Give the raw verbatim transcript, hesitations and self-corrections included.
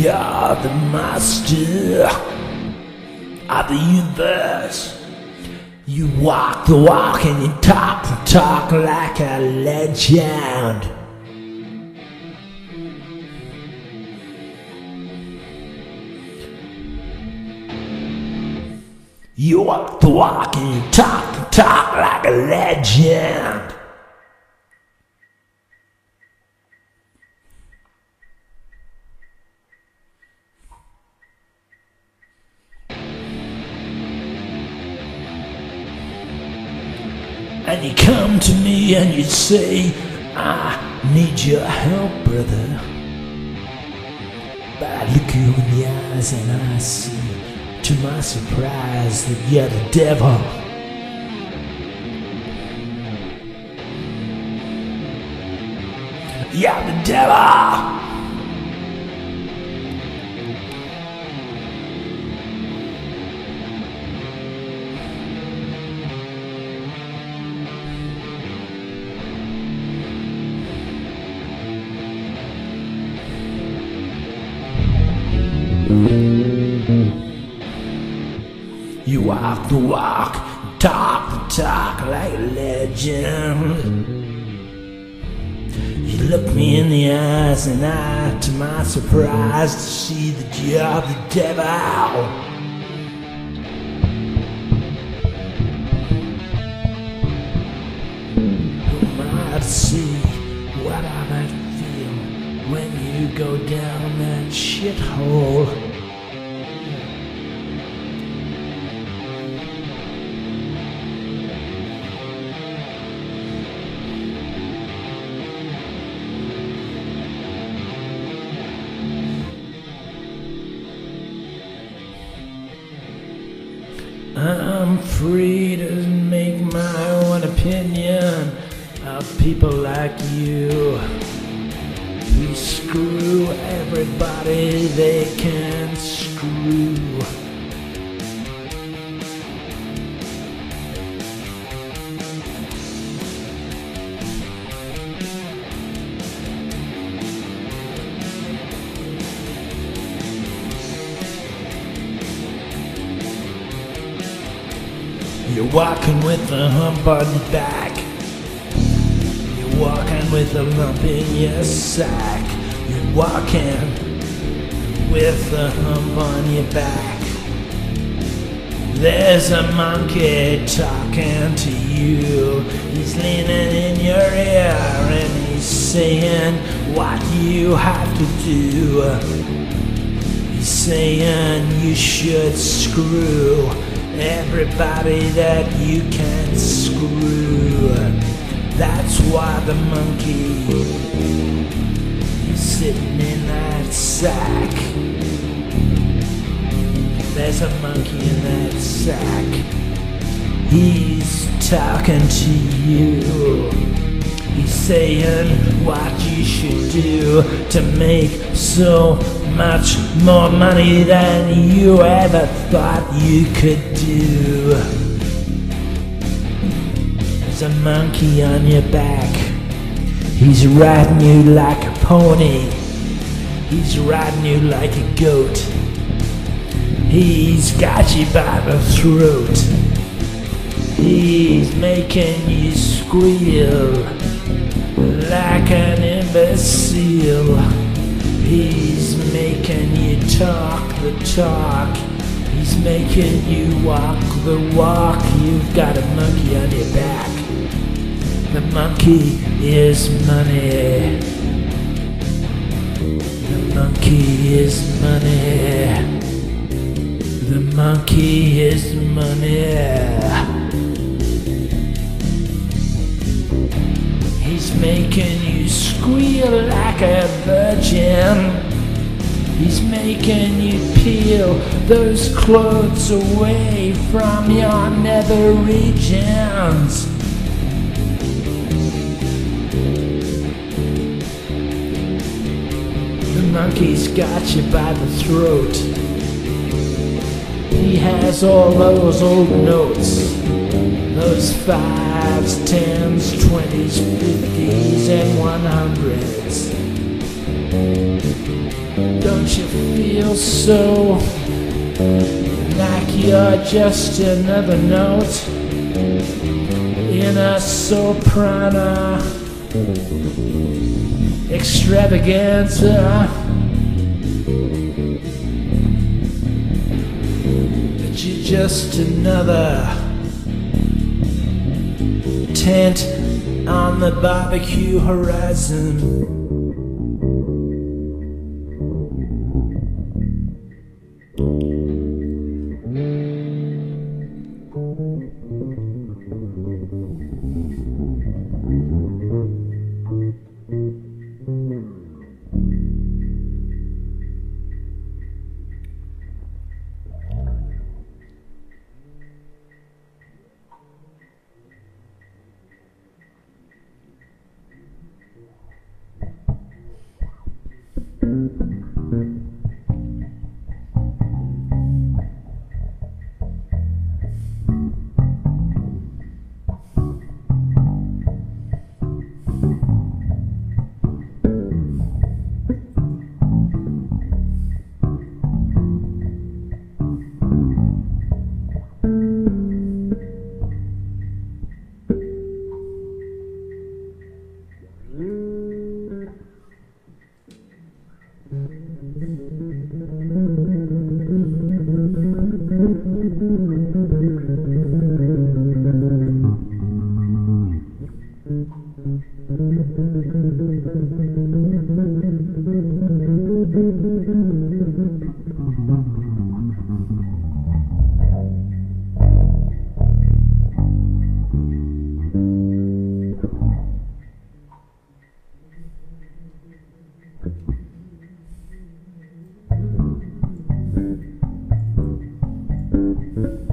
You're the master of the universe. You walk the walk and you talk the talk like a legend. You walk the walk and you talk the talk like a legend. And you come to me and you say, I need your help, brother. But I look you in the eyes and I see, to my surprise, that you're the devil. You're the devil. You walk the walk, talk the talk like a legend. You look me in the eyes and I, to my surprise, to see that you're the devil. Who am I to see what I might feel when you go down that shithole? I'm free to make my own opinion of people like you. We screw everybody they can screw. You're walking with a hump on your back. You're walking with a lump in your sack. You're walking with a hump on your back. There's a monkey talking to you. He's leaning in your ear and he's saying what you have to do. He's saying you should screw everybody that you can screw. That's why the monkey is sitting in that sack. There's a monkey in that sack. He's talking to you. He's saying what you should do to make so much more money than you ever thought you could do. There's a monkey on your back. He's riding you like a pony. He's riding you like a goat. He's got you by the throat. He's making you squeal like an imbecile. He's making you talk the talk. He's making you walk the walk. You've got a monkey on your back. The monkey is money. The monkey is money. The monkey is money. He's making you squeal like a virgin. He's making you peel those clothes away from your nether regions. The monkey's got you by the throat. He has all those old notes. Those fives, tens, twenties, fifties, and one hundreds. Don't you feel so like you're just another note in a soprano extravaganza? That you're just another tent on the barbecue horizon. Thank you.